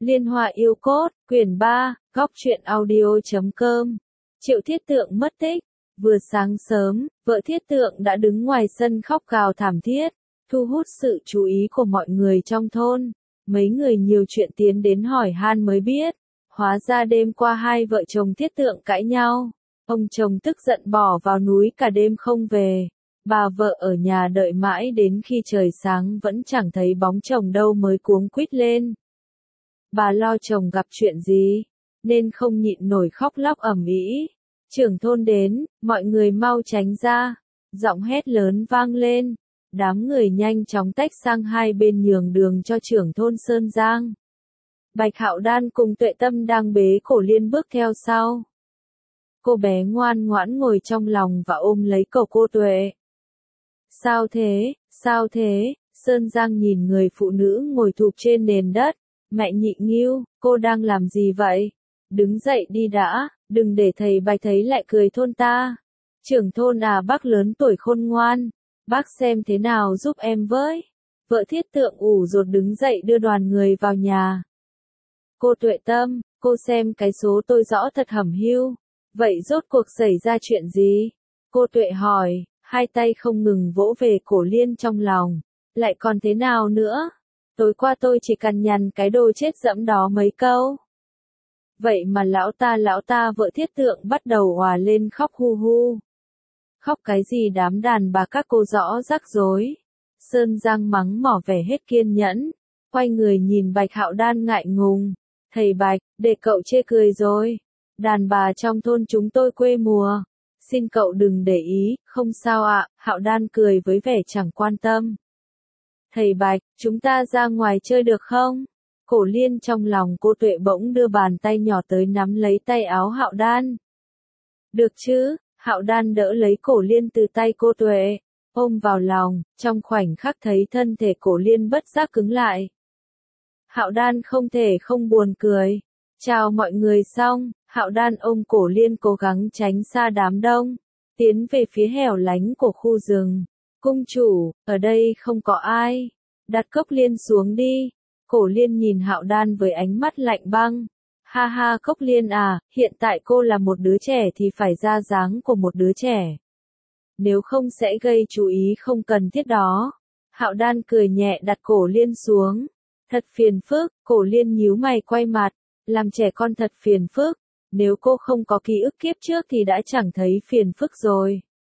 Liên Hoa Yêu Cốt, quyển 3, góc truyện audio.com. Triệu Thiết Tượng mất tích. Vừa sáng sớm, vợ Thiết Tượng đã đứng ngoài sân khóc gào thảm thiết, thu hút sự chú ý của mọi người trong thôn. Mấy người nhiều chuyện tiến đến hỏi han mới biết, hóa ra đêm qua hai vợ chồng Thiết Tượng cãi nhau. Ông chồng tức giận bỏ vào núi cả đêm không về. Bà vợ ở nhà đợi mãi đến khi trời sáng vẫn chẳng thấy bóng chồng đâu mới cuống quýt lên. Bà lo chồng gặp chuyện gì, nên không nhịn nổi khóc lóc ầm ĩ. Trưởng thôn đến, mọi người mau tránh ra. Giọng hét lớn vang lên. Đám người nhanh chóng tách sang hai bên nhường đường cho trưởng thôn Sơn Giang. Bạch Hạo Đan cùng Tuệ Tâm đang bế Cổ Liên bước theo sau. Cô bé ngoan ngoãn ngồi trong lòng và ôm lấy cổ cô Tuệ. Sao thế, sao thế? Sơn Giang nhìn người phụ nữ ngồi thụp trên nền đất. Mẹ Nhị Nghiêu, cô đang làm gì vậy? Đứng dậy đi đã, đừng để thầy Bạch thấy lại cười thôn ta. Trưởng thôn à, bác lớn tuổi khôn ngoan, bác xem thế nào giúp em với. Vợ Thiết Tượng ủ rột đứng dậy đưa đoàn người vào nhà. Cô Tuệ Tâm, cô xem cái số tôi rõ thật hẩm hiu. Vậy rốt cuộc xảy ra chuyện gì? Cô Tuệ hỏi, hai tay không ngừng vỗ về Cổ Liên trong lòng. Lại còn thế nào nữa? Tối qua tôi chỉ cằn nhằn cái đồ chết dẫm đó mấy câu. Vậy mà lão ta vợ Thiết Tượng bắt đầu òa lên khóc hu hu. Khóc cái gì đám đàn bà các cô rõ rắc rối. Sơn Giang mắng mỏ vẻ hết kiên nhẫn, quay người nhìn Bạch Hạo Đan ngại ngùng. Thầy Bạch, để cậu chê cười rồi. Đàn bà trong thôn chúng tôi quê mùa. Xin cậu đừng để ý, không sao ạ. Hạo Đan cười với vẻ chẳng quan tâm. Thầy Bạch, chúng ta ra ngoài chơi được không? Cổ Liên trong lòng cô Tuệ bỗng đưa bàn tay nhỏ tới nắm lấy tay áo Hạo Đan. Được chứ? Hạo Đan đỡ lấy Cổ Liên từ tay cô Tuệ, ôm vào lòng, trong khoảnh khắc thấy thân thể Cổ Liên bất giác cứng lại. Hạo Đan không thể không buồn cười. Chào mọi người xong, Hạo Đan ôm Cổ Liên cố gắng tránh xa đám đông, tiến về phía hẻo lánh của khu rừng. Cung chủ, ở đây không có ai. Đặt cốc liên xuống đi. Cổ Liên nhìn Hạo Đan với ánh mắt lạnh băng. Ha ha, Cốc Liên à, hiện tại cô là một đứa trẻ thì phải ra dáng của một đứa trẻ. Nếu không sẽ gây chú ý không cần thiết đó. Hạo Đan cười nhẹ đặt Cổ Liên xuống. Thật phiền phức, Cổ Liên nhíu mày quay mặt. Làm trẻ con thật phiền phức. Nếu cô không có ký ức kiếp trước thì đã chẳng thấy phiền phức rồi.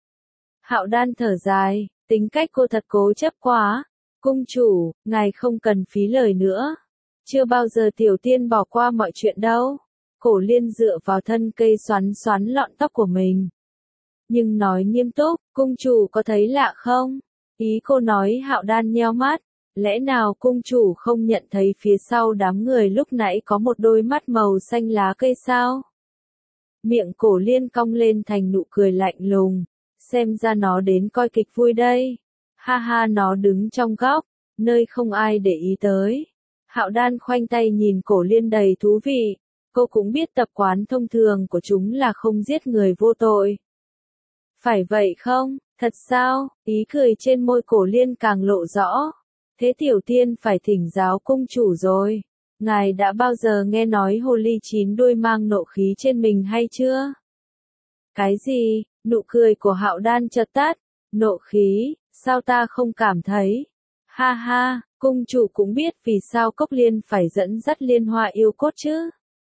Hạo Đan thở dài. Tính cách cô thật cố chấp quá. Cung chủ, ngài không cần phí lời nữa. Chưa bao giờ tiểu tiên bỏ qua mọi chuyện đâu. Cổ Liên dựa vào thân cây xoắn xoắn lọn tóc của mình. Nhưng nói nghiêm túc, cung chủ có thấy lạ không? Ý cô nói. Hạo Đan nheo mắt. Lẽ nào cung chủ không nhận thấy phía sau đám người lúc nãy có một đôi mắt màu xanh lá cây sao? Miệng Cổ Liên cong lên thành nụ cười lạnh lùng. Xem ra nó đến coi kịch vui đây. Ha ha, nó đứng trong góc, nơi không ai để ý tới. Hạo Đan khoanh tay nhìn Cổ Liên đầy thú vị. Cô cũng biết tập quán thông thường của chúng là không giết người vô tội. Phải vậy không? Thật sao? Ý cười trên môi Cổ Liên càng lộ rõ. Thế tiểu tiên phải thỉnh giáo cung chủ rồi. Ngài đã bao giờ nghe nói hồ ly chín đuôi mang nộ khí trên mình hay chưa? Cái gì? Nụ cười của Hạo Đan chợt tắt. Nộ khí, sao ta không cảm thấy? Ha ha, cung chủ cũng biết vì sao Cốc Liên phải dẫn dắt Liên Hoa Yêu Cốt chứ?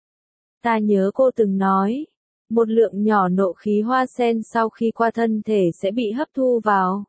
Ta nhớ cô từng nói, một lượng nhỏ nộ khí hoa sen sau khi qua thân thể sẽ bị hấp thu vào.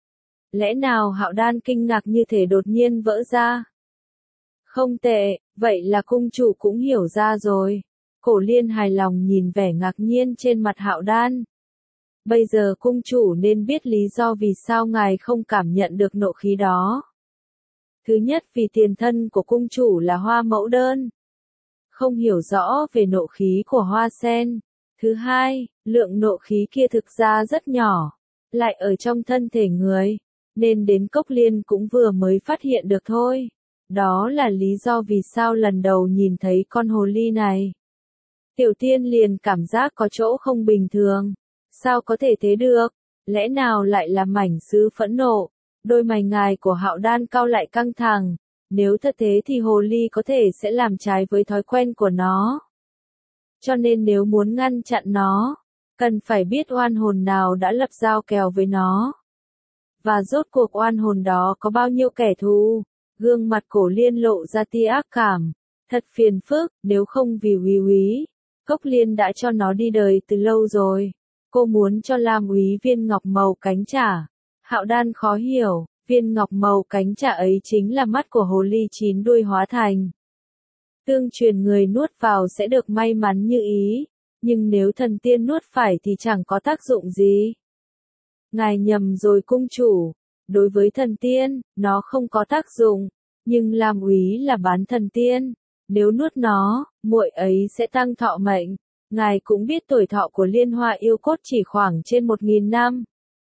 Lẽ nào? Hạo Đan kinh ngạc như thể đột nhiên vỡ ra. Không tệ, vậy là cung chủ cũng hiểu ra rồi. Cổ Liên hài lòng nhìn vẻ ngạc nhiên trên mặt Hạo Đan. Bây giờ cung chủ nên biết lý do vì sao ngài không cảm nhận được nộ khí đó. Thứ nhất, vì tiền thân của cung chủ là hoa mẫu đơn. Không hiểu rõ về nộ khí của hoa sen. Thứ hai, lượng nộ khí kia thực ra rất nhỏ, lại ở trong thân thể người, nên đến Cốc Liên cũng vừa mới phát hiện được thôi. Đó là lý do vì sao lần đầu nhìn thấy con hồ ly này, tiểu tiên liền cảm giác có chỗ không bình thường. Sao có thể thế được? Lẽ nào lại là mảnh sứ phẫn nộ? Đôi mày ngài của Hạo Đan cau lại căng thẳng, Nếu thật thế thì hồ ly có thể sẽ làm trái với thói quen của nó. Cho nên nếu muốn ngăn chặn nó, cần phải biết oan hồn nào đã lập giao kèo với nó. Và rốt cuộc oan hồn đó có bao nhiêu kẻ thù. Gương mặt Cổ Liên lộ ra tia ác cảm. Thật phiền phức, nếu không vì Úy Úy, Cốc Liên đã cho nó đi đời từ lâu rồi. Cô muốn cho Lam Úy viên ngọc màu cánh chả. Hạo Đan khó hiểu, viên ngọc màu cánh chả ấy chính là mắt của hồ ly chín đuôi hóa thành. Tương truyền người nuốt vào sẽ được may mắn như ý, nhưng nếu thần tiên nuốt phải thì chẳng có tác dụng gì. Ngài nhầm rồi cung chủ, đối với thần tiên, nó không có tác dụng, nhưng Lam Úy là bán thần tiên, nếu nuốt nó, muội ấy sẽ tăng thọ mệnh. Ngài cũng biết tuổi thọ của Liên Hoa yêu cốt chỉ khoảng trên 1000 năm.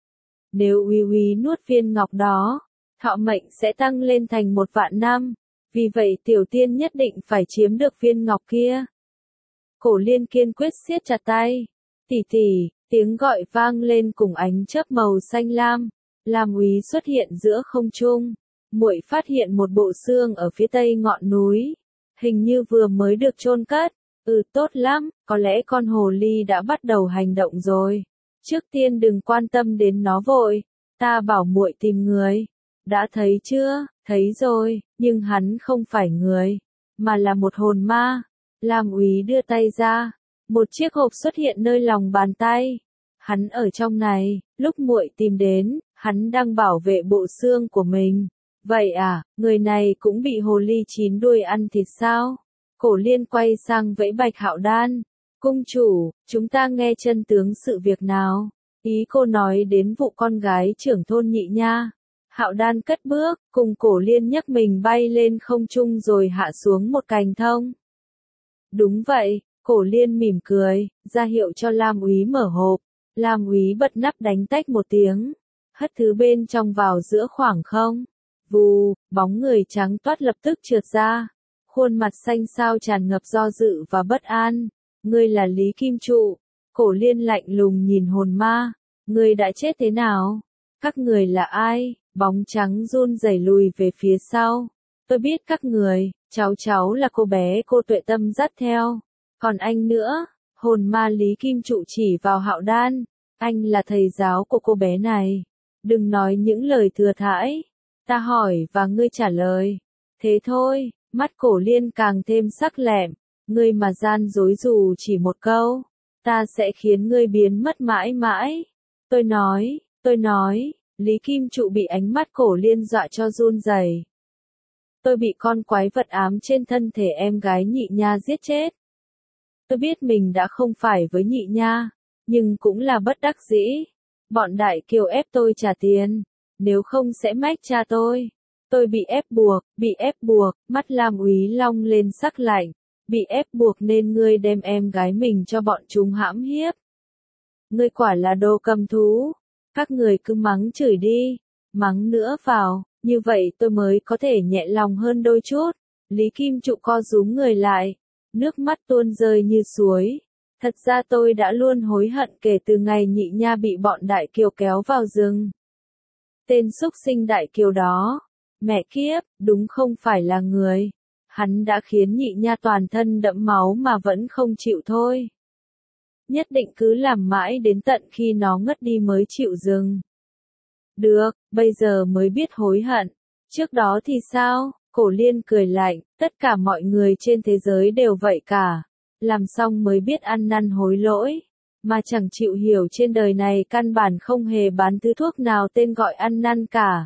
Nếu Úy Úy nuốt viên ngọc đó, thọ mệnh sẽ tăng lên thành 1.000.000 năm. Vì vậy tiểu tiên nhất định phải chiếm được viên ngọc kia. Cổ Liên kiên quyết siết chặt tay. Tỷ tỷ, tiếng gọi vang lên cùng ánh chớp màu xanh lam. Lam Úy xuất hiện giữa không trung. Muội phát hiện một bộ xương ở phía tây ngọn núi. Hình như vừa mới được chôn cất. Tốt lắm, có lẽ con hồ ly đã bắt đầu hành động rồi. Trước tiên đừng quan tâm đến nó vội. Ta bảo muội tìm người. Đã thấy chưa? Thấy rồi, nhưng hắn không phải người, mà là một hồn ma. Lam Úy đưa tay ra, một chiếc hộp xuất hiện nơi lòng bàn tay. Hắn ở trong này, lúc muội tìm đến, hắn đang bảo vệ bộ xương của mình. Vậy à, người này cũng bị hồ ly chín đuôi ăn thịt sao? Cổ Liên quay sang vẫy Bạch Hạo Đan. Cung chủ, chúng ta nghe chân tướng sự việc nào? Ý cô nói đến vụ con gái trưởng thôn Nhị Nha. Hạo Đan cất bước, cùng Cổ Liên nhấc mình bay lên không trung rồi hạ xuống một cành thông. Đúng vậy, Cổ Liên mỉm cười, ra hiệu cho Lam Úy mở hộp. Lam Úy bật nắp đánh tách một tiếng, hất thứ bên trong vào giữa khoảng không. Vù, bóng người trắng toát lập tức trượt ra. Khuôn mặt xanh xao tràn ngập do dự và bất an. Ngươi là Lý Kim Trụ. Cổ Liên lạnh lùng nhìn hồn ma. Ngươi đã chết thế nào? Các người là ai? Bóng trắng run rẩy lùi về phía sau. Tôi biết các người, cháu là cô bé cô Tuệ Tâm dắt theo. Còn anh nữa, hồn ma Lý Kim Trụ chỉ vào Hạo Đan. Anh là thầy giáo của cô bé này. Đừng nói những lời thừa thãi. Ta hỏi và ngươi trả lời. Thế thôi, mắt Cổ Liên càng thêm sắc lẹm. Ngươi mà gian dối dù chỉ một câu, ta sẽ khiến ngươi biến mất mãi mãi. Tôi nói. Lý Kim Trụ bị ánh mắt Cổ Liên dọa cho run rẩy. Tôi bị con quái vật ám trên thân thể em gái Nhị Nha giết chết. Tôi biết mình đã không phải với Nhị Nha, nhưng cũng là bất đắc dĩ. Bọn đại kiều ép tôi trả tiền, nếu không sẽ mách cha tôi. Tôi bị ép buộc, mắt Lam Úy long lên sắc lạnh. Bị ép buộc nên ngươi đem em gái mình cho bọn chúng hãm hiếp. Ngươi quả là đồ cầm thú. Các người cứ mắng chửi đi, mắng nữa vào, như vậy tôi mới có thể nhẹ lòng hơn đôi chút. Lý Kim Trụ co rúm người lại, nước mắt tuôn rơi như suối. Thật ra tôi đã luôn hối hận kể từ ngày Nhị Nha bị bọn đại kiều kéo vào rừng. Tên xúc sinh đại kiều đó, mẹ kiếp, đúng không phải là người. Hắn đã khiến Nhị Nha toàn thân đẫm máu mà vẫn không chịu thôi. Nhất định cứ làm mãi đến tận khi nó ngất đi mới chịu dừng. Được, bây giờ mới biết hối hận. Trước đó thì sao? Cổ Liên cười lạnh, tất cả mọi người trên thế giới đều vậy cả. Làm xong mới biết ăn năn hối lỗi. Mà chẳng chịu hiểu trên đời này căn bản không hề bán thứ thuốc nào tên gọi ăn năn cả.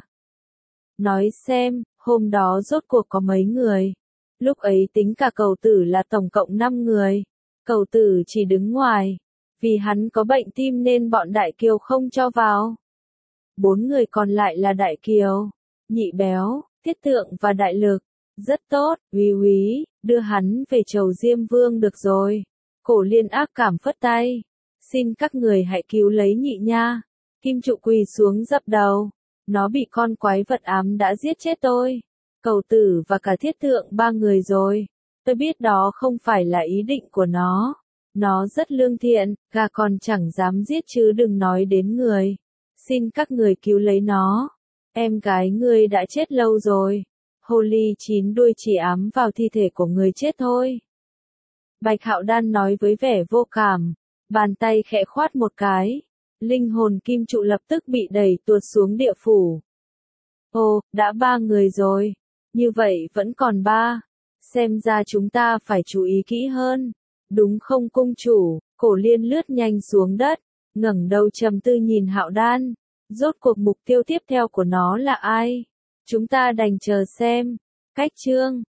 Nói xem, hôm đó rốt cuộc có mấy người? Lúc ấy tính cả Cầu Tử là tổng cộng 5 người. Cầu Tử chỉ đứng ngoài. Vì hắn có bệnh tim nên bọn đại kiều không cho vào. 4 người còn lại là đại kiều, Nhị Béo, Thiết Tượng và Đại Lực. Rất tốt, Úy Úy, đưa hắn về chầu Diêm Vương được rồi. Cổ Liên ác cảm phất tay. Xin các người hãy cứu lấy Nhị Nha. Kim Trụ quỳ xuống dập đầu. Nó bị con quái vật ám đã giết chết tôi. Cầu Tử và cả Thiết Tượng 3 người rồi. Tôi biết đó không phải là ý định của nó. Nó rất lương thiện, gà còn chẳng dám giết chứ đừng nói đến người. Xin các người cứu lấy nó. Em gái ngươi đã chết lâu rồi. Hồ ly chín đuôi chỉ ám vào thi thể của người chết thôi. Bạch Hạo Đan nói với vẻ vô cảm, bàn tay khẽ khoát một cái. Linh hồn kim trụ lập tức bị đẩy tuột xuống địa phủ. Ồ, đã 3 người rồi. Như vậy vẫn còn 3. Xem ra chúng ta phải chú ý kỹ hơn. Đúng không cung chủ? Cổ Liên lướt nhanh xuống đất, ngẩng đầu trầm tư nhìn Hạo Đan. Rốt cuộc mục tiêu tiếp theo của nó là ai? Chúng ta đành chờ xem. Cách chương